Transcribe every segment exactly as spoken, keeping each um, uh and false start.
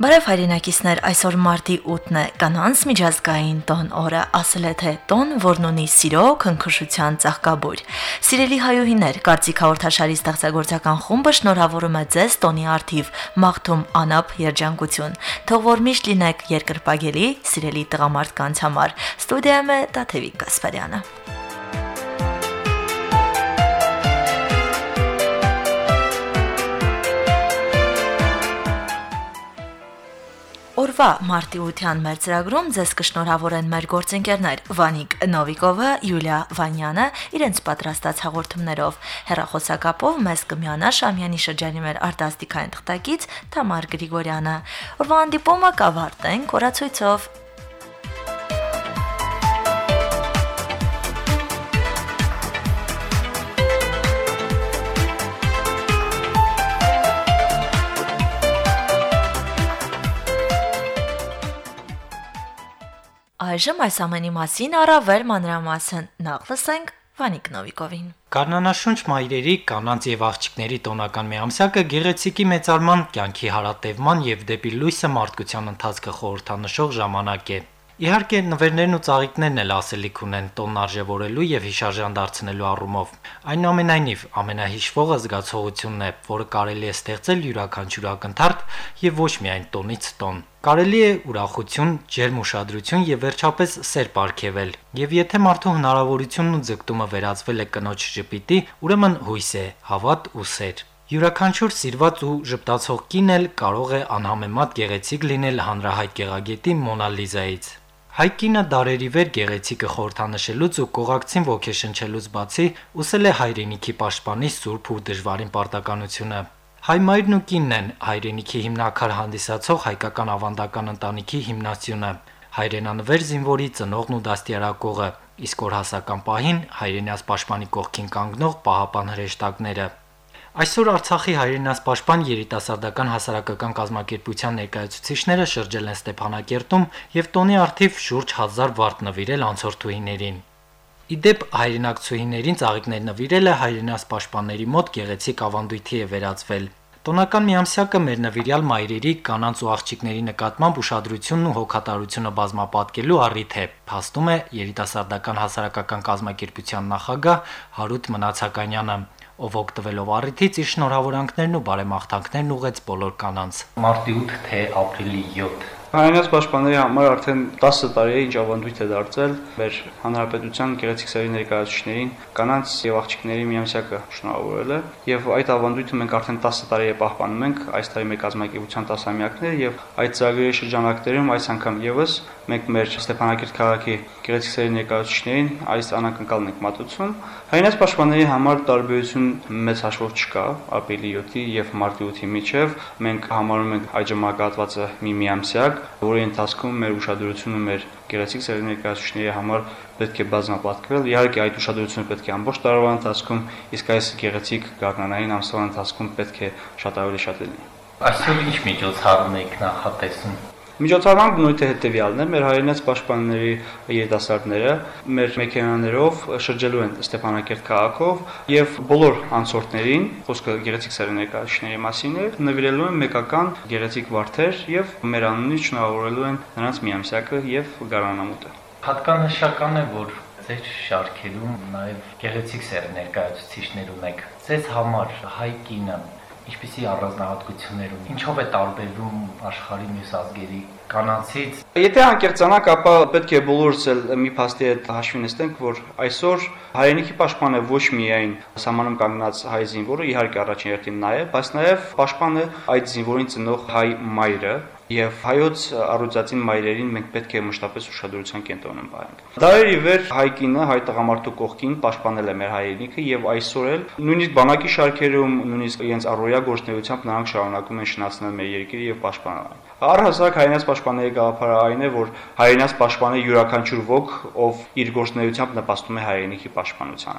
Բարև հայրենակիցներ, այսօր մարտի ութն է, կանանց միջազգային տոն օրը, ասել է թե տոն, որն ունի սիրո, քնքշության ծաղկաբույր։ Սիրելի հայուհիներ, Կարծիք հաղորդաշարի ստեղծագործական խումբը շնորհավորում է ձեզ տոնի առթիվ, մաղթում անապ երջանկություն։ Թող որ միշտ լինեք երկրպագելի, սիրելի տղամարդկանց համար։ Ստուդիայում է Տաթևիկ Գասպարյանը։ Օրվա մարտի ության մեր ծրագրում ձեզ կշնորհավորեն մեր գործընկերներ Վանիկ Նովիկովը, Յուլիա Վանյանը իրենց պատրաստած հաղորդումներով։ Հեռախոսակապով մեզ կմիանա Շամյանի շրջանի մեր արտասթիկային թղթակից Թամար Գրիգորյանը։ Օրվա հանդիպումը կավարտենք օրացույցով։ Այժմ այս ամենի մասին առավել մանրամասն նախ լսենք Վանիկ Նովիկովին։ Գարնանաշունչ մայրերի, կանանց եւ աղջիկների տոնական միամսյակը գեղեցիկի մեծարման, կյանքի հարատևման եւ դեպի լույսը մարդկության ընթացքը խորհրդանշող ժամանակ է։ Իհարկե, նվերներն ու ծաղիկներն էլ ասելիք ունեն տոնն արժևորելու եւ հիշարժան դարձնելու առումով։ Այնուամենայնիվ, ամենահիշվողը զգացողությունն է, որը կարելի է ստեղծել յուրաքանչյուր ակնթարթ եւ ոչ միայն տոնից տոն։ Կարելի է ուրախություն, ջերմ ուշադրություն եւ վերջապես սեր պարգևել։ Եվ եթե մարդու հնարավորությունն ու ձգտումը վերածվել է կնոջ ժպիտի, ուրեմն հույս է, հավատ ու սեր։ Յուրաքանչյուր սիրված ու ժպտացող կին էլ կարող է անհամեմատ գեղեցիկ լինել հանրահայտ գեղագետի Մոնա Լիզայից։ Հայ կինը դարերի վեր գեղեցիկը խորհրդանշելուց ու կողակցին ոգեշնչելուց բացի ուսել է հայրենիքի պաշտպանի սուրբ ու դժվարին պարտականությունը։ Հայ մայրն ու կինն են հայրենիքի հիմնակար հանդիսացող հայկական ավանդական ընտանիքի հիմնասյունը, հայրենանվեր զինվորի ծնողն ու դաստիարակողը, իսկ օրհասական պահին հայրենյաց պաշտպանի կողքին կանգնող պահապան հրեշտակները։ Այսօր Արցախի հայրենյաց պաշտպան երիտասարդական հասարակական կազմակերպության ներկայացուցիչները շրջել են Ստեփանակերտում եւ տոնի առթիվ շուրջ հազար վարդ նվիրել անցորդուհիներին։ Իդեպ հայրենակցուհիներին ծաղիկներ նվիրելը հայրենյաց պաշտպանների մոտ գեղեցիկ ավանդույթի է վերածվել։ Տոնական միամսյակը մեր նվիրյալ մայրերի, կանանց ու աղջիկների նկատմամբ ուշադրությունն ու հոգատարությունը բազմապատկելու առիթ է, փաստում է երիտասարդական հասարակական կազմակերպության նախագահ Հարութ Մնացականյանը, ով օգտվելով առիթից իր շնորհավորանքներն ու բարեմաղթանքներն ուղղեց բոլոր կանանց։ Մարտի ութ թե ապրիլի յոթ Հայրենաց պաշտպանների համար արդեն տասը տարի է ինչ ավանդույթ է դարձել մեր հանրապետության գեղեցիկ սերի ներկայացուցիչներին կանանց եւ աղջիկների միամսյակը շնորհավորելը եւ այդ ավանդույթը մենք արդեն տասը տարի է պահպանում ենք այս տարի մեր կազմակերպության տասամյակներ եւ այդ ծրագրի շրջանակներում այս անգամ եւս մենք մեր Ստեփանակերտ քաղաքի գեղեցիկ սերի ներկայացուցիչներին այս անակնկալն ենք մատուցում։ Հայրենաց պաշտպանների համար տարբերություն մեծ հաշվով չկա ապրիլի յոթի եւ մարտի ութի միջեւ մենք համարում ենք այդ ժամանակահատվածը մի միամսյակ, որի ընթացքում մեր ուշադրությունը մեր գեղեցիկ սերի ներկայացուցիչների համար պետք է բազմապատկվել։ Իհարկե այդ ուշադրությունը պետք է ամբողջ տարվա ընթացքում, իսկ այս գեղեցիկ գարնանային ամսվա ընթացքում պետք է շատ ավելի շատ լինի։ Այսօր ինչ միջոցառում եք նախատեսում։ Միջոցառման բնույթը հետևյալն է, մեր հայրենաց պաշտպանների երիտասարդները մեր մեքենաներով շրջելու են Ստեփանակերտ քաղաքով եւ բոլոր անցորդներին, խոսքը գեղեցիկ սերի ներկայացուցիչների մասին է, նվիրելու են մեկական գեղեցիկ վարդեր եւ մեր անունից շնորհավորելու են նրանց միամսյակը եւ գարանամուտը։ Հատկանշական է, որ ձեր շարքերում նաեւ գեղեցիկ սերի ներկայացուցիչներ ունեք։ Ձեզ համար հայ կինը ինչպիսի առանձնահատկություններ ունի, ինչով է տարբերվում աշխարհի մյուս ազգերի կանանցից։ Եթե անկեղծանանք, ապա պետք է բոլորս էլ մի փաստի հետ հաշվի նստենք, որ այսօր հայրենիքի պաշտպանը ոչ միայն սահմանում կանգնած հայ զինվորը, իհարկե առաջին հերթին նա է, բայց նաև պաշտպանը այդ զինվորին ծնող հայ մայրը, եւ հայոց առյուծածին մայրերին մենք պետք է մշտապես ուշադրության կենտրոնում պահենք։ Դարերի վեր հայ կինը, հայ տղամարդու կողքին պաշտպանել է մեր հայրենիքը եւ այսօր էլ նույնիսկ բանակի շարքերում, նույնիսկ իրենց առօրյա գործունեությամբ նրանք շարունակում են շնացնել մեր երկիրը եւ պաշտպանել։ Առհասարակ հայրենաց պաշտպանների գաղափարը այն է, որ հայրենաց պաշտպանը յուրաքանչյուր ոք, ով իր գործունեությամբ նպաստում է հայրենիքի պաշտպանությանը։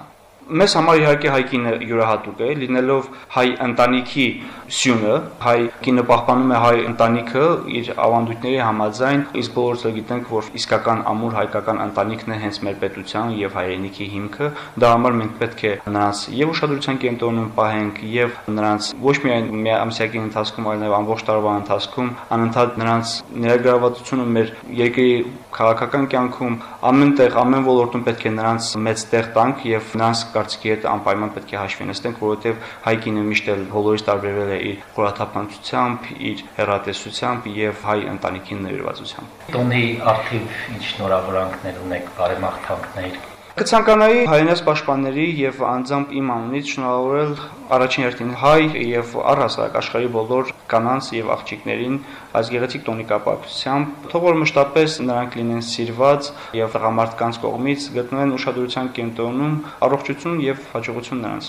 Մեզ համար իհարկե հայ կինը յուրահատուկ է, լինելով հայ ընտանիքի սյունը, հայ կինը պահպանում է հայ ընտանիքը իր ավանդույթների համաձայն, իսկ բոլորս էլ գիտենք, որ իսկական ամուր հայկական ընտանիքն է հենց մեր պետության եւ հայրենիքի հիմքը, դա համար մենք պետք է նրանց եւ ուշադրության կենտրոնում պահենք եւ նրանց ոչ միայն միամսյակի ընթացքում, այլ նաեւ ամբողջ տարվա ընթացքում անընդհատ նրանց ներգրավվածությունը մեր երկրի քաղաքական կյանքում ամենտեղ ամեն ոլորտում պետք է նրանց մեծ տեղ տանք եւ նրանց կարծիքի հետ անպայման պետք է հաշվի նստենք, որովհետեւ հայ կինը միշտ էլ բոլորից տարբերվել է իր խորաթափանցությամբ, իր հեռատեսությամբ եւ հայ ընտանիքի նվիրվածությամբ։ Տոնի արդիվ ինչ շնորհավորանքներ ունեք, բարեմաղթանքներ։ Կցանկանայի հայրենաց պաշտպանների եւ անձամբ իմ անունից շնորհավորել առաջին հերթին հայ եւ առհասարակ աշխարհի բոլոր կանանց եւ աղջիկներին այս գեղեցիկ տոնի կապակցությամբ, թող որ մշտապես նրանք լինեն սիրված եւ տղամարդկանց կողմից գտնվեն ուշադրության կենտրոնում, առողջություն եւ հաջողություն նրանց։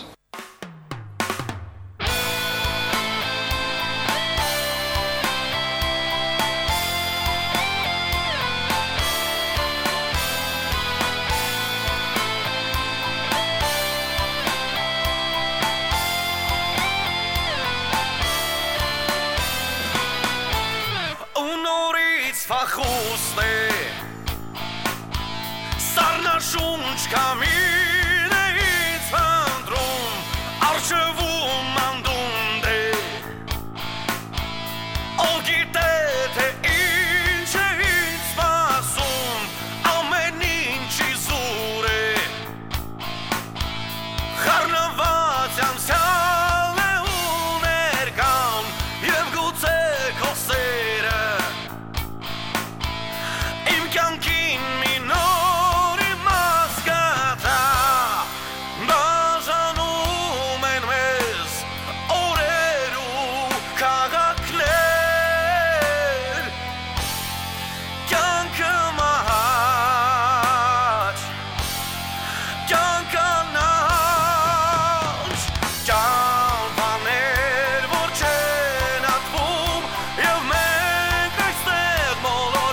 Fachust Sarnashunch camine in centrum Archevum mandunde Ogitete ince in spasum Ameninci zure Harnavatsam sale unerkan Yevgutse kosere Imkankin minori maskata Bajanum en mes oreru kagakler Kankamach Kankanach Kanpaner vorchenatvom Jev men kajsted molor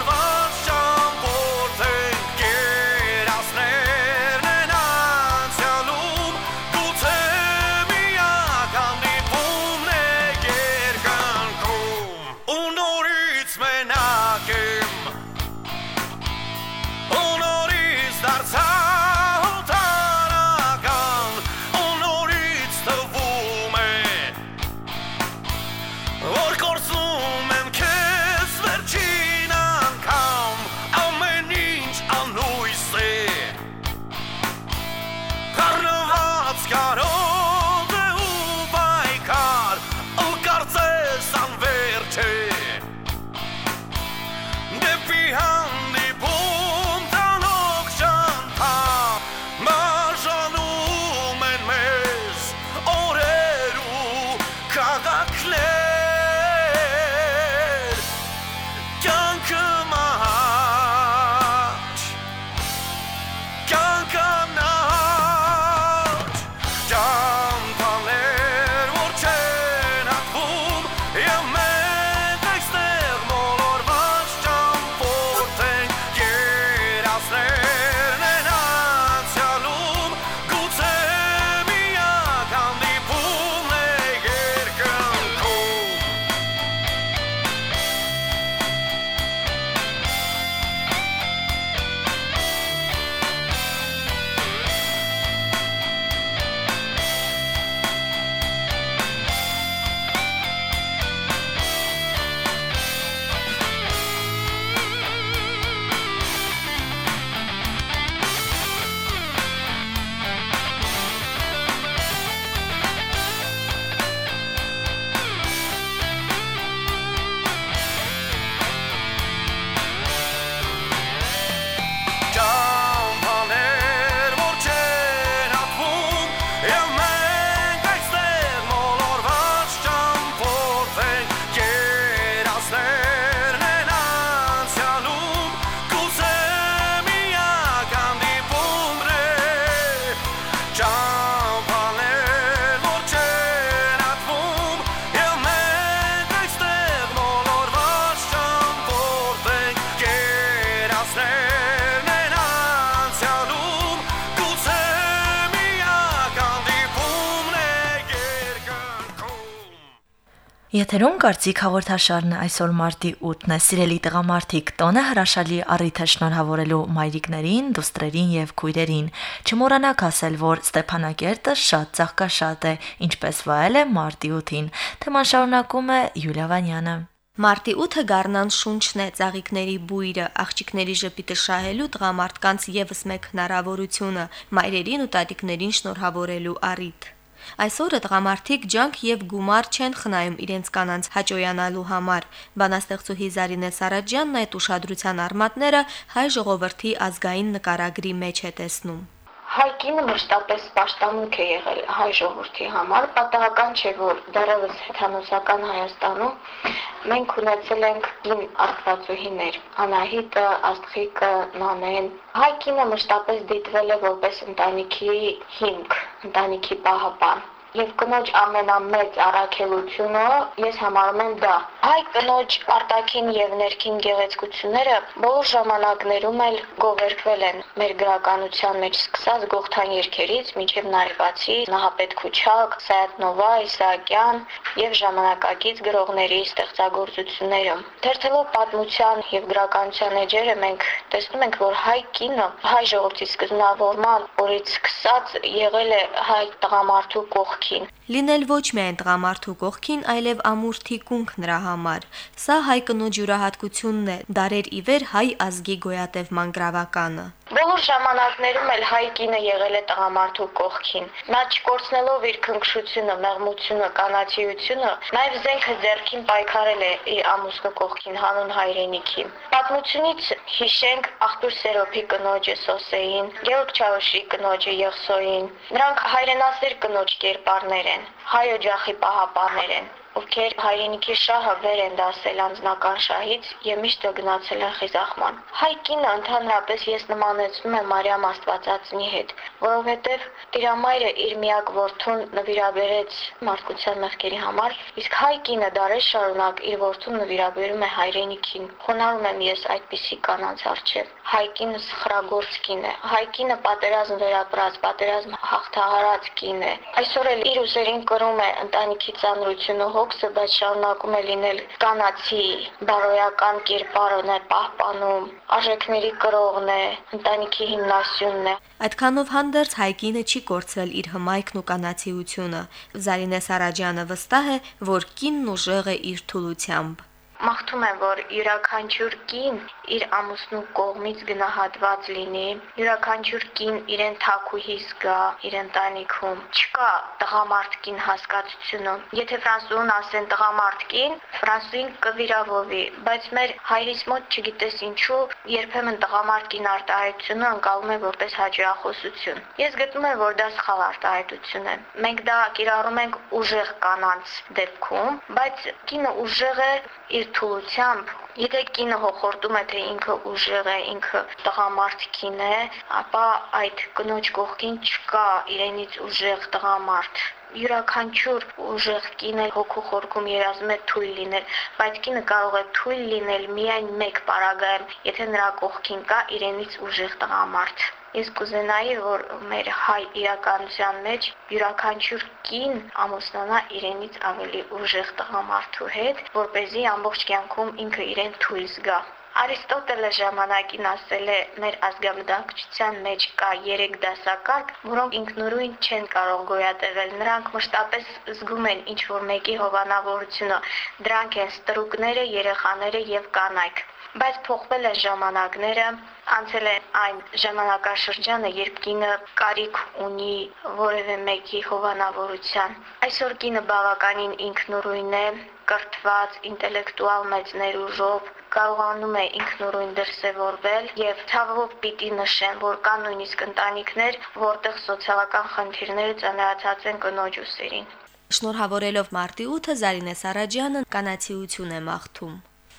Եթերում կարծիք հաղորդաշարն այսօր մարտի ութն է։ Սիրելի տղամարդիկ, տոնը հրաշալի առիթ է շնորհավորելու մայրիկներին, դուստրերին եւ քույրերին։ Չմոռանաք ասել, որ Ստեփանակերտը շատ ծաղկաշատ է, ինչպես վայել է մարտի ութին։ Թեման շարունակում է Յուլիա Վանյանը։ Մարտի ութը գառնան շունչն է, ծաղիկների բույրը, աղջիկների ժպիտը շահելու տղամարդկանց եւս մեկ հնարավորությունը, մայրերին ու տատիկներին շնորհավորելու առիթ։ Այսօրը տղամարդիկ ջանք եւ գումար չեն խնայում իրենց կանանց հաճոյանալու համար։ Բանաստեղծուհի Զարինե Սարաջյանն այդ ուշադրության արմատները հայ ժողովրդի ազգային նկարագրի մեջ է տեսնում։ Հայկինը մշտապես պաշտամունք է եղել հայ ժողովրդի համար, պատահական չէ, որ դեռևս հեթանոսական Հայաստանում մենք ունեցել ենք կին արտվածուհիներ, Անահիտը, Աստղիկը, Նանեն։ Հայկինը մշտապես դիտվել է որպես ընտանիքի հիմք, ընտանիքի պահապան։ Եվ կնոջ ամենամեծ առաքելությունը ես համարում եմ դա։ Հայ կնոջ արտաքին եւ ներքին գեղեցկությունները բոլոր ժամանակներում էլ գովերգվել են մեր գրականության մեջ, սկսած Գողթան երգերից մինչև Նարևացի, Նահապետ Քուչակ, Սայաթնովա, Իսահակյան եւ ժամանակակից գրողների ստեղծագործությունները։ Թերթելով պատմության եւ գրականության էջերը մենք տեսնում ենք, որ հայ կինը հայ ժողովրդի սկզբնավորման օրից սկսած եղել է հայ տղամարդու կողքին։ Լինել ոչ միայն տղամարդու կողքին, այլև ամուր թիկունք նրա համար։ Սա հայ կնոջ յուրահատկությունն է, դարեր ի վեր հայ ազգի գոյատևման գրավականը։ Բոլոր ժամանակներում էլ հայ կինը եղել է տղամարդու կողքին։ Նա չկորցնելով իր քնքշությունը, մեղմությունը, կանացիությունը, նաև զենքը ձեռքին պայքարել է իր ամուսնու կողքին հանուն հայրենիքի։ Պատմությունից հիշենք Աղբյուր Սերոփի կնոջը Սոսեին, Գեորգ Չավուշի կնոջը Եղսոյին։ Նրանք հայրենասեր կնոջ կերպարներ են, հայ օջախի պահապաններ են, ովքեր հայրենիքի շահը վեր են դասել անձնական շահից եւ միշտ գնացել են խիզախման։ Հայ կինը ընդհանրապես ես նմանեցնում եմ Մարիամ Աստվածածնի հետ, որովհետեւ Տիրամայրը իր միակ որդուն նվիրաբերեց մարդկության մեղքերի համար, իսկ հայ կինը դարեր շարունակ իր որդուն նվիրաբերում է հայրենիքին։ Խոնարհում եմ ես այդպիսի կանանց առջև։ Հայ կինը սխրագործ կին է, հայ կինը պատերազմ վերապրած, պատերազմ հաղթահարած կին է։ Այսօր էլ իր ուսերին կրում է ընտանիքի ծանրությունը, հոգսը, բայց շարունակում է լինել կանացի, բարոյական կերպարն է պահպանում, արժեքների կրողն է, ընտանիքի հիմնասյունն է։ Այդքանով հանդերձ հայ կինը չի կորցրել իր հմայքն ու կանացիությունը։ Զարինե Սարաջյանը վստահ է, որ կինն ուժեղ է իր թուլությամբ։ Մաղթում եմ, որ յուրաքանչյուր կին իր ամուսնու կողմից գնահատված լինի, յուրաքանչյուր կին իրեն թակուհի զգա իր ընտանիքում։ Չկա տղամարդ կին հասկացությունը։ Եթե ֆրանսուհուն ասեն տղամարդ կին, ֆրանսուին կվիրավորվի, բայց մեր հայրից մոտ չգիտես ինչու երբեմն տղամարդ կին արտահայտությունը անցալում է որպես հաճախոսություն։ Ես գտնում եմ, որ դա սխալ արտահայտություն է։ Մենք դա կիրառում ենք ուժեղ կանանց դեպքում, բայց կինը ուժեղ է իր թուլությամբ։ Եթե կինը հոխորտում է, թե ինքը ուժեղ է, ինքը տղամարդ կին է, ապա այդ կնոջ կողքին չկա իրենից ուժեղ տղամարդ։ Յուրաքանչյուր ուժեղ կին է հոգու խորքում երազում է թույլ լինել, բայց կինը կարող է թույլ լինել միայն մեկ պարագայում, եթե նրա կողքին կա իրենից ուժեղ տղամարդ։ Ես կուզենայի, որ մեր հայ իրականության մեջ յուրաքանչյուր կին ամուսնանա իրենից ավելի ուժեղ տղամարդու հետ, որպեսզի ամբողջ կյանքում ինքը իրեն թույլ զգա։ Արիստոտելը ժամանակին ասել է, մեր ազգամտածության մեջ կա երեք դասակարգ, որոնք ինքնուրույն չեն կարող գոյատևել։ Նրանք մշտապես զգում են ինչ-որ մեկի հովանավորությունը։ Դրանք են ստրուկները, երեխաները եւ կանայք։ Բայց փոխվել են ժամանակները, անցել է այն ժամանակաշրջանը, երբ կինը կարիք ունի որևէ մեկի հովանավորության։ Այսօր կինը բավականին ինքնուրույն է, կրթված, ինտելեկտուալ մեծ ներուժով, կարողանում է ինքնուրույն դրսևորվել եւ ցավով պիտի նշեմ, որ կան նույնիսկ ընտանիքներ, որտեղ սոցիալական խնդիրները ծանրացած են կնոջ ուսերին։ Շնորհավորելով մարտի ութը Զարինե Սարաջյանը կանացիություն է մաղթում։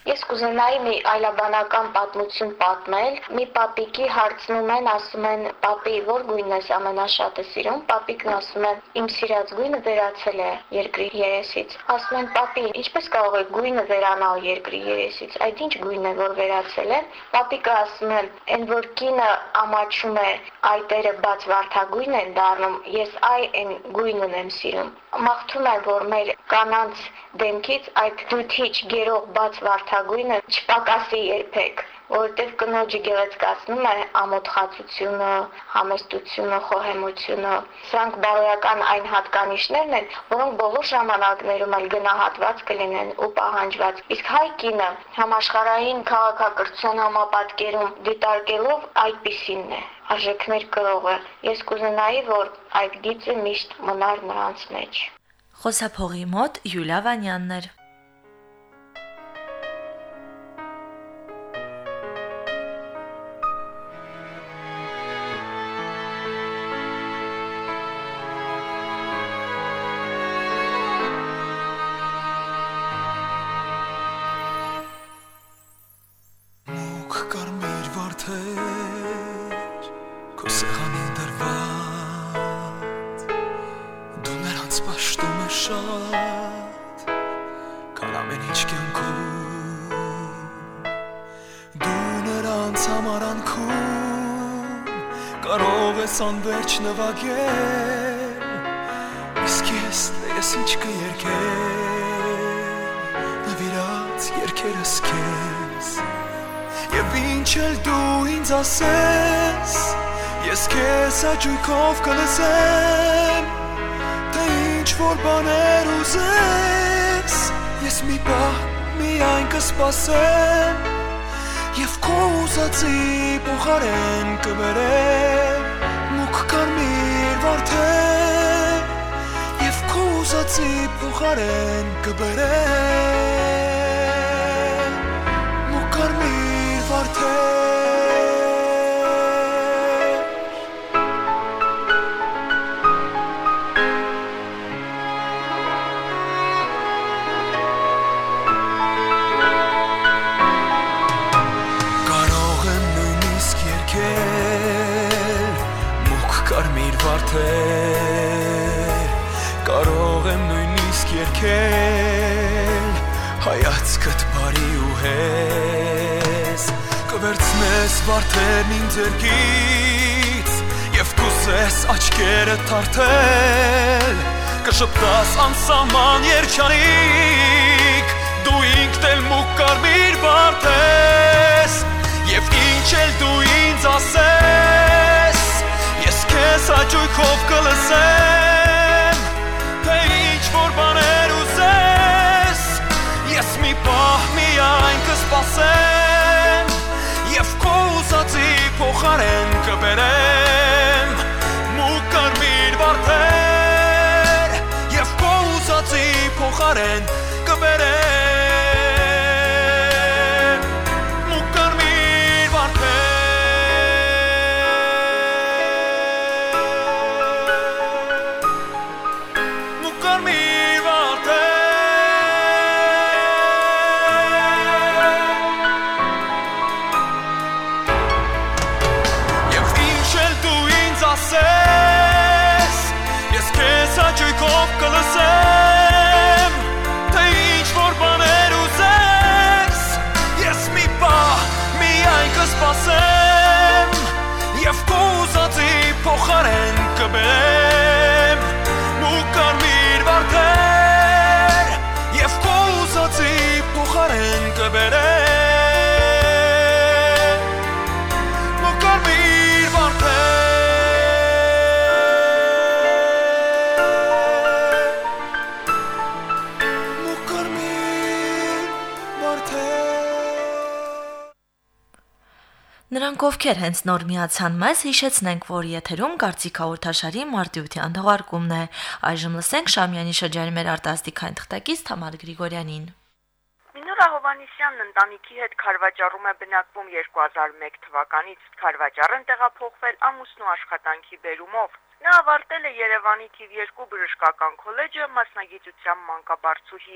Ես կուզենայի մի այլաբանական պատմություն պատմել։ Մի պապիկի հարցնում են, ասում են, պապի, որ գույնն ես ամենաշատը սիրում։ Պապիկն ասում է, իմ սիրած գույնը վերացել է երկրի երեսից։ Ասում են, պապի, ինչպես կարող է գույնը վերանալ երկրի երեսից։ Այդ ինչ գույն է, որ վերացել է։ Պապիկը ասում է, այն որ կինը ամաչում է, այտերը բաց վարդագույն են դառնում, ես այ այն գույնն եմ սիրում։ Մաղթում եմ, որ մեր կանանց դեմքից այդ դյութիչ գերող բաց վարդագույնը չպակասի երբեք, որովհետև կնոջը գեղեցկացնում է ամոթխածությունը, համեստությունը, խոհեմությունը։ Սրանք բարոյական այն հատկանիշներն են, որոնք բոլոր ժամանակներում էլ գնահատված կլինեն ու պահանջված։ Իսկ հայ կինը համաշխարհային քաղաքակրթության համապատկերում դիտարկելով այդպիսինն է, արժեքներ կրողը։ Ես կուզենայի, որ այդ գիծը միշտ մնար նրանց մեջ։ Խոսափողի մոտ Յուլիա Վանյանն էր։ Մուգ կարմիր վարդեր քո սեղանին դրված դու նրանց պաշտում ես շատ քան ամեն ինչ կյանքում դու նրանց համար անքում կարող ես անվերջ նվագել իսկ ես ես ինչ կերքել նվիրած երգերս քեզ Եվ ինչ էլ դու ինձ ասես, ես քեզ հաճույքով կլսեմ, թե ինչ որ բաներ ուզես, ես մի պահ միայն կսպասեմ, և քո ուզածի փոխարեն կբերեմ, մուգ կարմիր վարդեր, և քո ուզածի փոխարեն կբերեմ, մուգ կարմիր Կարող եմ նույնիսկ երգել մուգ կարմիր վարդեր Կարող եմ նույնիսկ երգել հայացքդ բարի ու հեզ Կվերցնես վարդերն ինձ երգից Եվ կուզես աչքերը թարթել Կշպտաս անսահման երջանիկ Դու ինքդ էլ մուգ կարմիր վարդ ես Եվ ինչ էլ դու ինձ ասես Ես քեզ հաճույքով կլսեմ Թե ինչ որ բաներ ուզես Ես մի պահ միայն կսպասեմ Եվ քո ուզածի փոխարեն կբերեմ Մուգ կարմիր վարդեր Եվ քո ուզածի փոխարեն կբերեմ Մուգ կարմիր վարդեր Մուգ կարմիր վարդեր Ես քեզ հաճույքով կլսեմ Թե ինչ որ բաներ ուզես Ես մի պահ միայն կսպասեմ Եվ քո ուզածի փոխարեն կբերեմ Մուգ կարմիր վարդեր Եվ քո ուզածի փոխարեն կբերեմ Մուգ կարմիր վարդեր Նրանք ովքեր հենց նոր միացան մեզ, հիշեցնենք, որ եթերում Կարծիք հաղորդաշարի մարտիրոսյան թողարկումն է։ Այժմ լսենք Շամյանի շրջանի մեր արտասթիկային թղթակից Թամար Գրիգորյանին։ Մինուրա Հովանեսյանն ընտանիքի հետ Քարվաճառում է բնակվում երկու հազար մեկ թվականից։ Քարվաճառն տեղափոխվել ամուսնու աշխատանքի բերումով։ Նա ավարտել է Երևանի թիվ երկու բժշկական քոլեջը, մասնագիտությամբ մանկաբարձուհի է։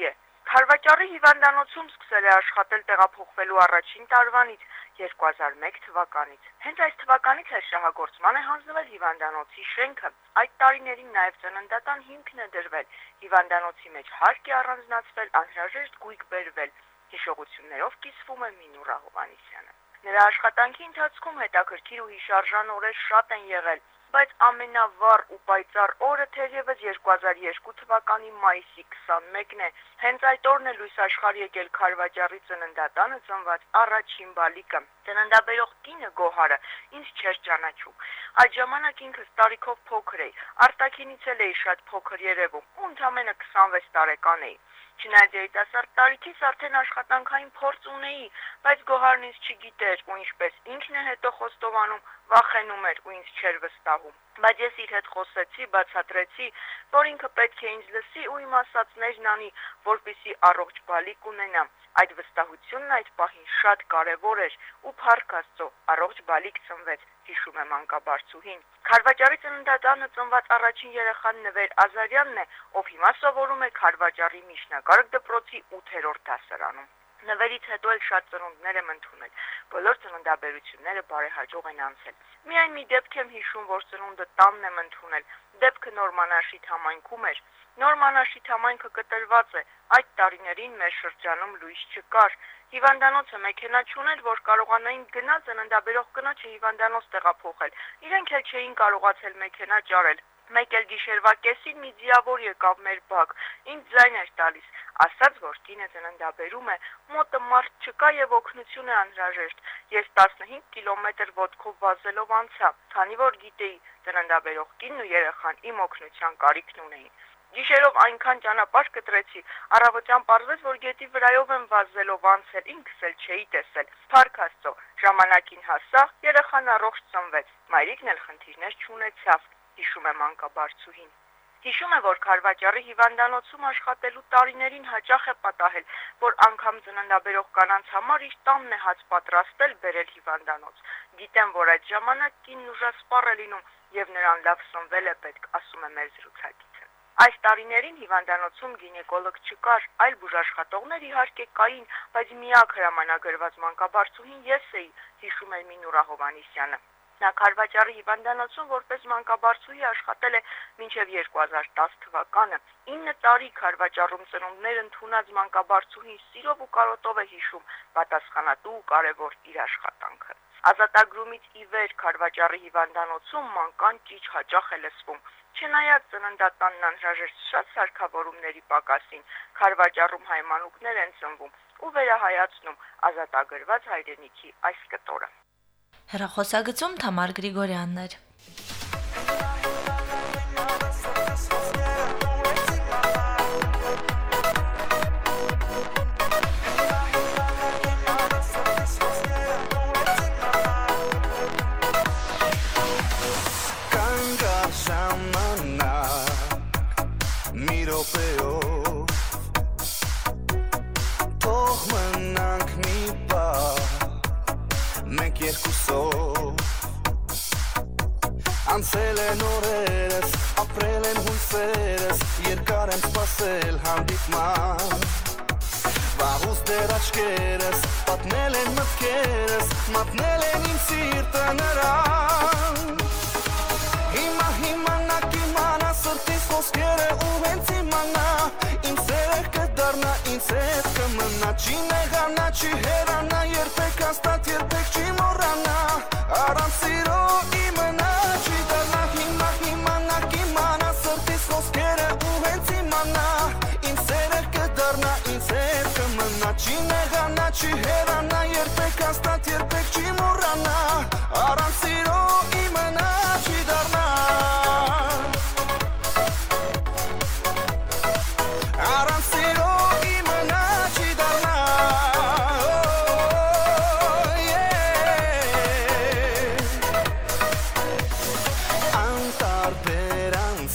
Քարվաճառի հիվանդանոցում սկսել է աշխատել տեղափոխվելու առաջին տարվանից երկու հազար մեկ թվականից։ Հենց այս թվականից էլ շահագործման է հանձնվել հիվանդանոցի շենքը։ Այդ տարիներին նաև ծննդատան հիմքն է դրվել։ Հիվանդանոցի մեջ հարկ է առանձնացվել, անհրաժեշտ գույք բերվել։ Հիշողություններով կիսվում է Մինուրա Հովհաննիսյանը։ Նրա աշխատանքի ընթացքում հետաքրքիր ու հիշարժան օրեր շատ են եղել, բայց ամենավառ ու պայծառ օրը թերևս երկու հազար երկու թվականի մայիսի քսանմեկն է։ Հենց այդ օրն է լույս աշխարհ եկել Քարվաճառի ծննդատանը ծնված առաջին բալիկը։ Ծննդաբերող կինը Գոհարը ինձ չէր ճանաչում։ Այդ ժամանակ ինքս տարիքով փոքր էի, արտաքինից էլ էի շատ փոքր երևում, ու ընդամենը քսանվեց տարեկան էի։ Չնայած երիտասարդ տարիքից արդեն աշխատանքային փորձ ունեի, բայց Գոհարն ինձ չգիտեր ու ինչպես ինքն է հետո խոստովանում, վախենում էր ու ինձ չէր վստահում։ Բայց ես իր հետ խոսեցի, բացատրեցի, որ ինքը պետք է ինձ լսի ու իմ ասածներն անի, որպեսզի առողջ բալիկ ունենամ։ Այդ վստահությունն այդ պահին շատ կարևոր էր ու փառք Աստծո, առողջ բալիկ ծնվեց, հիշում է մանկաբարձուհին։ Քարվաճառի ծննդատանը ծնված առաջին երեխան Նվեր Ազարյանն է, ով հիմա սովորում է Քարվաճառի միջնակարգ դպրոցի ութերորդ դասարանում։ Նվերից հետո էլ շատ ծնունդներ եմ ընդունել, բոլոր ծննդաբերությունները բարեհաջող են անցել։ Միայն մի դեպք եմ հիշում, որ ծնունդը տանն եմ ընդունել, դեպքը Նորմանաշիթ համայնքում էր։ Նորմանաշիթ համայնքը կտրված է, այդ տարիներին մեր շրջանում լույս չկար։ Հիվանդանոցը մեքենա չուներ, որ կարողանային գնալ ծննդաբերող կնոջը հիվանդանոց տեղափոխել։ Իրենք էլ չէին կարողացել մեքենա ճարել։ Մեկ էլ գիշերվա կեսին մի ձիավոր եկավ մեր բակ, ինձ ձայն էր տալիս, ասաց, որ կինը ծննդաբերում է, մոտը մարդ չկա եւ օգնություն է անհրաժեշտ։ Ես տասնհինգ կիլոմետր ոտքով վազելով անցա, քանի որ գիտեի, ծննդաբերող կինն ու երեխան իմ օգնության կարիքն ունեին։ Գիշերով այնքան ճանապարհ կտրեցի, առավոտյան պարզվեց, որ գետի վրայով եմ վազելով անցել, ինքս էլ չէի տեսել։ Փառք Աստծո, ժամանակին հասա, երեխան առողջ ծնվեց, մայրիկն էլ խնդիրներ չունեցավ, հիշում է մանկաբարձուհին։ Հիշում է, որ Քարվաճառի հիվանդանոցում աշխատելու տարիներին հաճախ է պատահել, որ անգամ ծննդաբերող կանանց համար իր տանն է հաց պատրաստել բերել հիվանդանոց։ Գիտեմ, որ այդ ժամանակ կինն ուժասպառ է լինում եւ նրան լավ սնվել է պետք, ասում է մեր զրուցակիցը։ Այս տարիներին հիվանդանոցում գինեկոլոգ չկար, այլ բուժաշխատողներ իհարկե կային, բայց միակ հրամանագրված մանկաբարձուհին ես էի, հիշում է Մինուրա Հովհաննիսյանը։ Նա Քարվաճառի հիվանդանոցում որպես մանկաբարձուհի աշխատել է մինչև երկու հազար տասը թվականը։ ինը տարի Քարվաճառում ծնունդներ ընդունած մանկաբարձուհին սիրով ու կարոտով է հիշում պատասխանատու ու կարևոր իր աշխատանքը։ Ազատագրումից ի վեր Քարվաճառի հիվանդանոցում մանկան ճիչ հաճախ է լսվում։ Չնայած ծննդատանն անհրաժեշտ շատ սարքավորումների պակասին, Քարվաճառում հայմանուկներ են ծնվում ու վերահայացնում ազատագրված հայրենիքի այս կտորը։ Հեռախոսագծում Թամար Գրիգորյանն էր։ Անցել են օրերս, ապրել են հույսերս, երկար եմ սպասել հանդիպման։ Վաղուց դեռ աչքերս, պատմել են մտքերս, մատնել են իմ սիրտը նրան։ Հիմա հիմա նա կիմանա սրտիս խոսքերը ու հենց իմանա, իմ սերը կդառնա, ինձ հետ կմնա, չի նեղանա, չի հեռանա, երբեք հաստատ երբեք չի մոռանա, առանց սիրո իմնա չի դառնա, հիմա հիմա նա կիմանա սրտիս խոսքերը ու հենց իմանա, իմ սերը կդառնա, ինձ հետ կմնա, չի նեղանա, չի հեռանա, երբեք հաստատ երբեք չի մոռանա, առանց սիրո իմնա չի դառնա, առանց սիրո իմնա չի դառնա, անտարբեր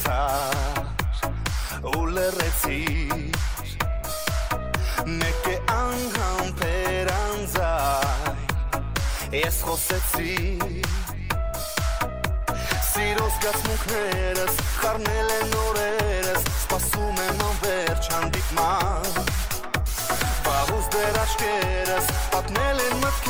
անցար ու լռեցիր, մեկ է անհամբեր անձայն, ես խոսեցի, սիրո զգացմունքներս խառնել են օրերս, սպասում եմ անվերջ հանդիպման,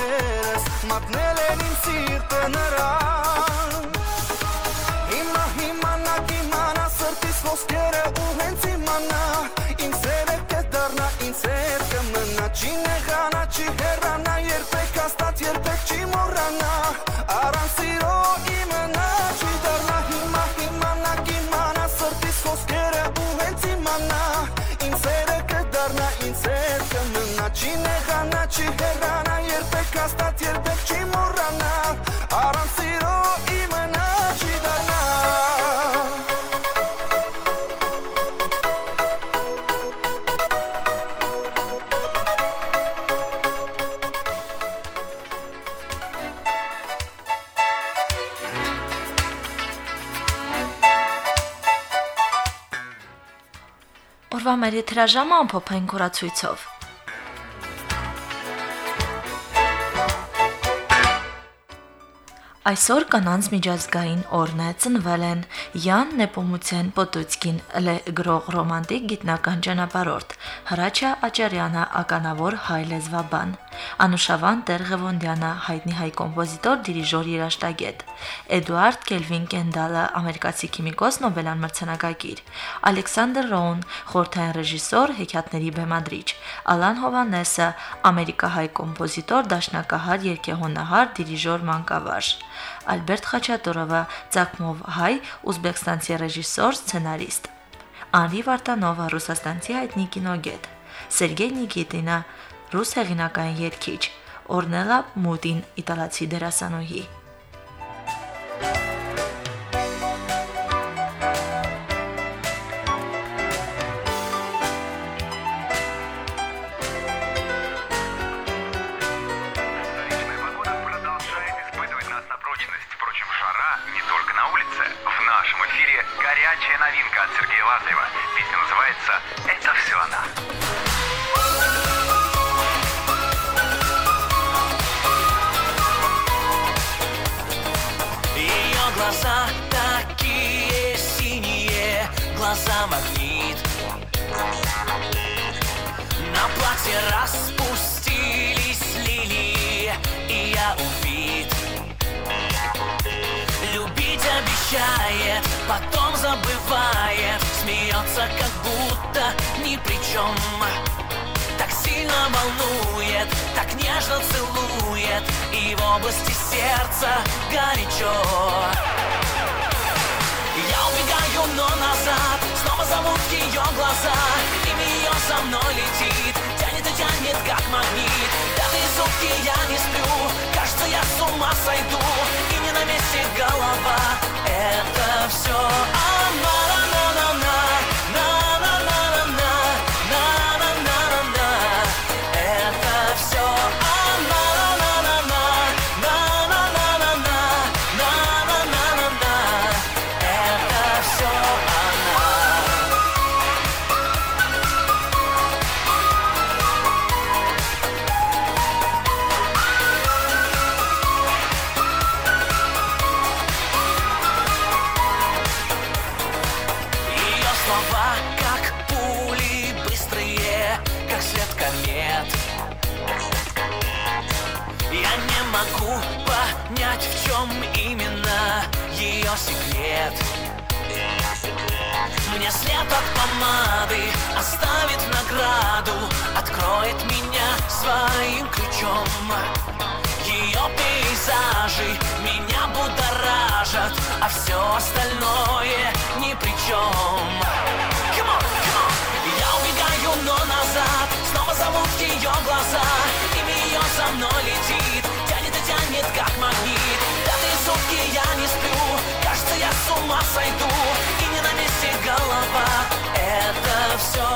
մտքերս մատնել են իմ սիրտը նրան Հիմա հիմանա կիմանա սրտիս ոսկերը ու հենց իմանա Իմ սերը կդառնա ինձ հետ կմնա Չի նեղանա, չի հեռանա երբեք հաստատ երբեք չի մոռանա Առանց սիրո իմնա չի դառնա Հիմա հիմանա կիմանա սրտիս ոսկերը ու հենց իմանա Իմ սերը կդառնա ինձ հետ կմնա Չի նեղանա, չի հեռանա երբեք հաստատ երբեք չի մոռանա Առանց սիրո իմնա չի դառնա Օրվա մեր եթերաժամը ամփոփային կորացույցով։ Այսօր կանանց միջազգային օրն է, ծնվել են Յան Նեպոմուցյան Պոտուցկին, լե գրող ռոմանտիկ գիտնական ճանապարհորդ, Հրաչյա Աճարյանը ականավոր հայ լեզվաբան, Անուշավան Տեր-Ղևոնդյանը հայտնի հայ կոմպոզիտոր, դիրիժոր, երաժշտագետ, Էդուարդ Կելվին Կենդալը ամերիկացի քիմիկոս, Նոբելյան մրցանակակիր, Ալեքսանդր Ռոուն խորհրդային ռեժիսոր, հեքիաթների բեմադրիչ, Ալան Հովանեսը ամերիկահայ կոմպոզիտոր, դաշնակահար, երգեհոնահար, դիրիժոր, մանկավարժ Ալբերտ Խաչատուրովը Ձակմով հայ, ուզբեկստանցի ռեժիսոր, սցենարիստ Անրի Վարտանովը ռուսաստանցի հայտնի կինոգետ Սերգեյ Նիկիտինը ռուս հեղինակային երգիչ Օրնելա Մուտին իտալացի դերասանուհի Горячая новинка от Сергея Лазарева. Песня называется «Это все она». Ее глаза такие синие, глаза магнит. На платье распустились лилии, и я убит. Любить обещает, потом забывает, смеется, как будто ни при чем. Так сильно волнует, так нежно целует, и в области сердца горячо. Я убегаю, но назад, снова зовут ее глаза, имя ее за мной летит, тянет и тянет, как магнит. Пятые сутки я не сплю, кажется, я с ума сойду, и не на месте голова. Это все она, на-на-на-на, на-на-на-на, на-на-на-на. Это все она, на-на-на-на, на-на-на-на, на-на-на-на. Это все она. Слова, как пули, быстрые, как свет комет. Я не могу понять, в чем именно ее секрет. Мне след от помады оставит награду, откроет меня своим ключом. Ее пейзажи меня будоражат, а все остальное ни при чем. Come on, come on. Я убегаю, но назад, снова зовут ее глаза, имя ее за мной летит, тянет и тянет, как магнит. Пятые сутки я не сплю, кажется, я с ума сойду, и не на месте голова. Это все.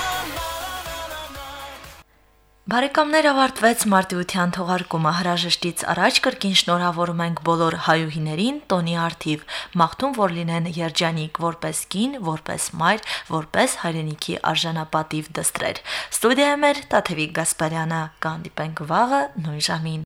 Բարեկամներ, ավարտվեց մարտիրոսյան թողարկումը հրաժեշտից առաջ կրկին շնորհավորում ենք բոլոր հայուհիներին տոնի արդիվ, մաղթում որ լինեն երջանիկ որպես կին, որպես մայր, որպես հայրենիքի արժանապատիվ դստրեր։ Ստուդիայում էր Տաթևիկ Գասպարյանը, կհանդիպենք վաղը նույն ժամին։